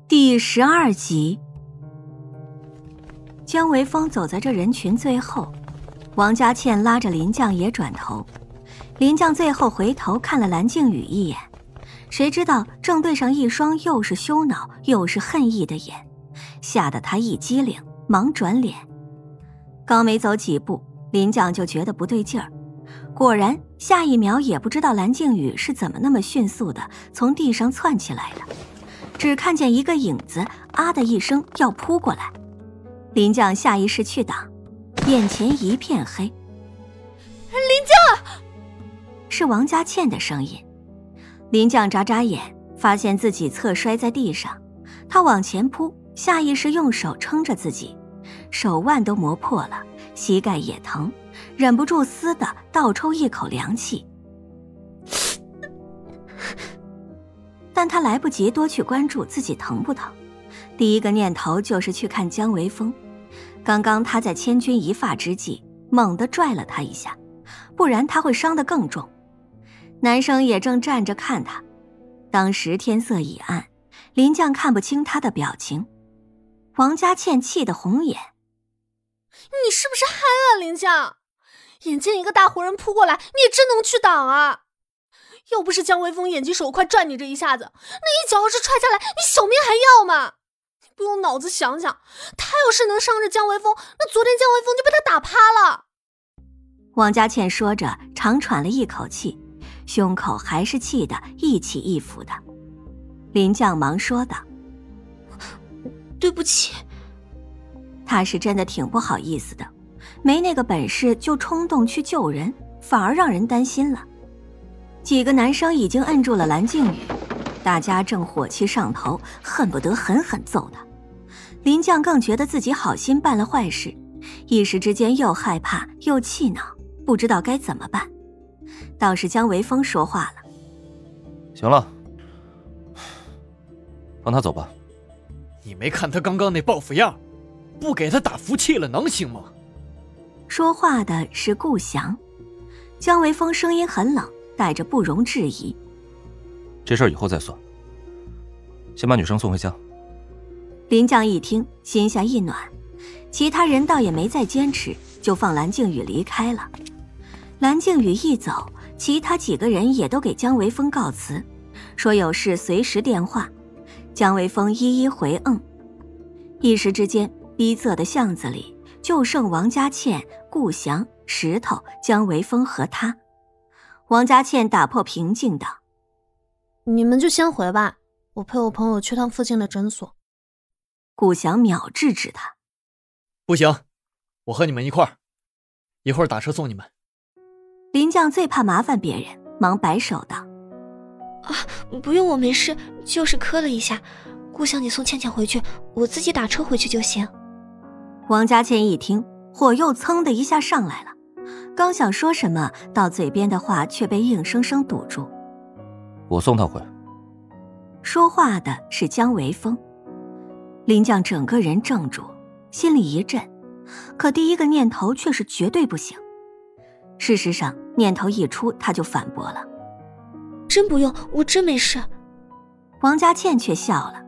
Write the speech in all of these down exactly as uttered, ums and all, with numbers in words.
第十二集。姜维峰走在这人群最后，王佳倩拉着林将也转头。林将最后回头看了蓝静宇一眼，谁知道正对上一双又是羞恼又是恨意的眼，吓得他一激灵，忙转脸。刚没走几步，林将就觉得不对劲儿，果然下一秒也不知道蓝静宇是怎么那么迅速的从地上窜起来的，只看见一个影子啊的一声要扑过来。林将下意识去挡，眼前一片黑。 林将！ 是王佳倩的声音。林将眨眨眼，发现自己侧摔在地上，他往前扑，下意识用手撑着自己，手腕都磨破了，膝盖也疼，忍不住嘶的倒抽一口凉气。但他来不及多去关注自己疼不疼，第一个念头就是去看姜维峰。刚刚他在千钧一发之际猛地拽了他一下，不然他会伤得更重。男生也正站着看他，当时天色已暗，林将看不清他的表情。王佳倩气得红眼。 你是不是憨啊，林将？眼见一个大活人扑过来，你也真能去挡啊！要不是姜维峰眼疾手快赚你这一下子，那一脚要是踹下来，你小命还要吗？你不用脑子想想，他要是能伤着姜维峰，那昨天姜维峰就被他打趴了。 王佳倩说着长喘了一口气，胸口还是气得一起一伏的。林将忙说道： 对不起。 他是真的挺不好意思的，没那个本事就冲动去救人，反而让人担心了。几个男生已经摁住了蓝静宇，大家正火气上头，恨不得狠狠揍他。林将更觉得自己好心办了坏事，一时之间又害怕又气恼，不知道该怎么办。倒是姜维峰说话了： 行了，放他走吧。 你没看他刚刚那报复样，不给他打服气了能行吗？ 说话的是顾翔。姜维峰声音很冷，带着不容置疑。 这事儿以后再算，先把女生送回家。 林将一听，心下一暖，其他人倒也没再坚持，就放蓝静宇离开了。蓝静宇一走，其他几个人也都给姜维峰告辞，说有事随时电话。姜维峰一一回嗯。一时之间，逼仄的巷子里就剩王佳倩、顾翔、石头、姜维峰和他。王佳倩打破平静道： 你们就先回吧，我陪我朋友去趟附近的诊所。 顾翔秒制止他： 不行，我和你们一块儿，一会儿打车送你们。 林将最怕麻烦别人，忙摆手道： 啊，不用，我没事，就是磕了一下。顾翔你送倩倩回去，我自己打车回去就行。 王佳倩一听，火又噌的一下上来了，刚想说什么，到嘴边的话却被硬生生堵住。 我送她回。 说话的是姜维峰。林将整个人怔住，心里一震，可第一个念头却是绝对不行。事实上，念头一出，他就反驳了： 真不用，我真没事。 王佳倩却笑了：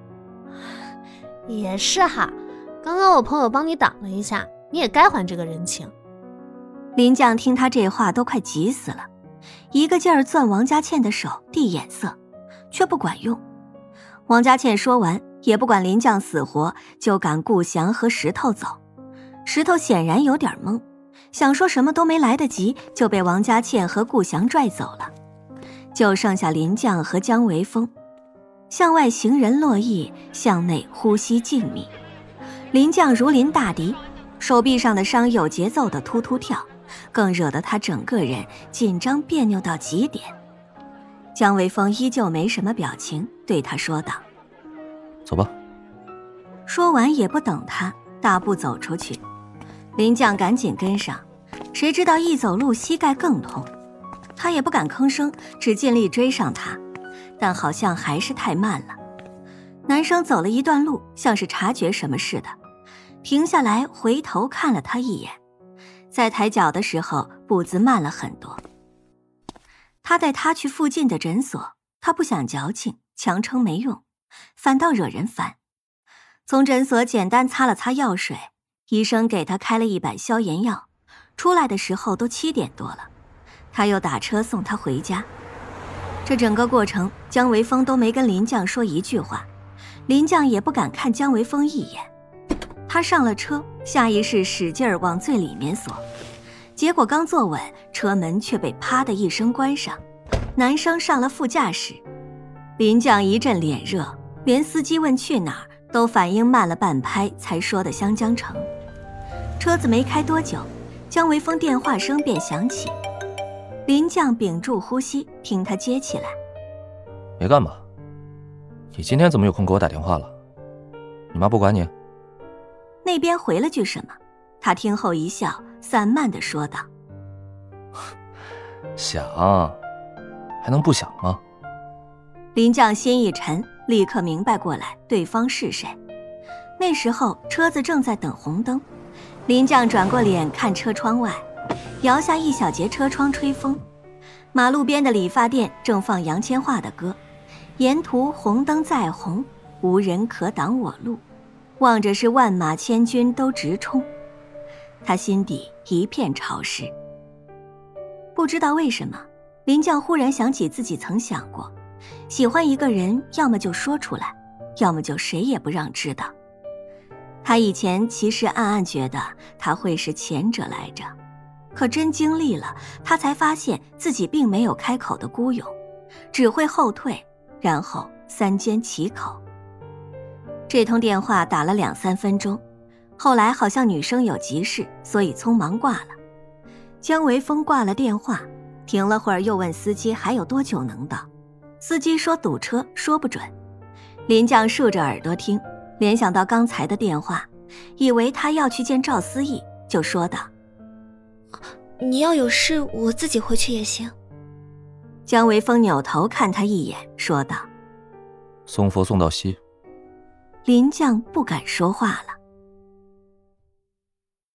也是哈，刚刚我朋友帮你挡了一下，你也该还这个人情。 林将听他这话都快急死了，一个劲儿攥王佳倩的手递眼色，却不管用。王佳倩说完也不管林将死活，就赶顾翔和石头走。石头显然有点懵，想说什么都没来得及，就被王佳倩和顾翔拽走了，就剩下林将和姜维峰。向外行人络绎，向内呼吸静谧。林将如临大敌，手臂上的伤有节奏的突突跳，更惹得他整个人紧张别扭到极点。姜维峰依旧没什么表情，对他说道： 走吧。 说完也不等他，大步走出去。林将赶紧跟上，谁知道一走路膝盖更痛，他也不敢吭声，只尽力追上他，但好像还是太慢了。男生走了一段路，像是察觉什么似的，停下来回头看了他一眼，在抬脚的时候步子慢了很多。他带他去附近的诊所，他不想矫情，强撑没用， 反倒惹人烦。从诊所简单擦了擦药水，医生给他开了一板消炎药，出来的时候都七点多了，他又打车送他回家。这整个过程，姜维峰都没跟林绛说一句话，林绛也不敢看姜维峰一眼。他上了车，下意识使劲儿往最里面锁，结果刚坐稳，车门却被啪的一声关上，男生上了副驾驶。林绛一阵脸热，连司机问去哪儿都反应慢了半拍，才说的湘江城。车子没开多久，姜维峰电话声便响起。林绛屏住呼吸，听他接起来。 没干嘛？你今天怎么有空给我打电话了？你妈不管你？ 那边回了句什么，他听后一笑，散漫地说道： 想，还能不想吗？ 林绛心一沉，立刻明白过来对方是谁。那时候车子正在等红灯，林绛转过脸看车窗外，摇下一小截车窗吹风。马路边的理发店正放杨千嬅的歌，沿途红灯再红，无人可挡我路，望着是万马千军都直冲。他心底一片潮湿。不知道为什么，林绛忽然想起自己曾想过，喜欢一个人要么就说出来，要么就谁也不让知道。他以前其实暗暗觉得他会是前者来着，可真经历了，他才发现自己并没有开口的孤勇，只会后退，然后三缄其口。这通电话打了两三分钟，后来好像女生有急事，所以匆忙挂了。姜维峰挂了电话，停了会儿，又问司机还有多久能到。司机说堵车，说不准。林绛竖着耳朵听，联想到刚才的电话，以为他要去见赵思义，就说道： 你要有事我自己回去也行。 姜维峰扭头看他一眼，说道： 送佛送到西。 林绛不敢说话了。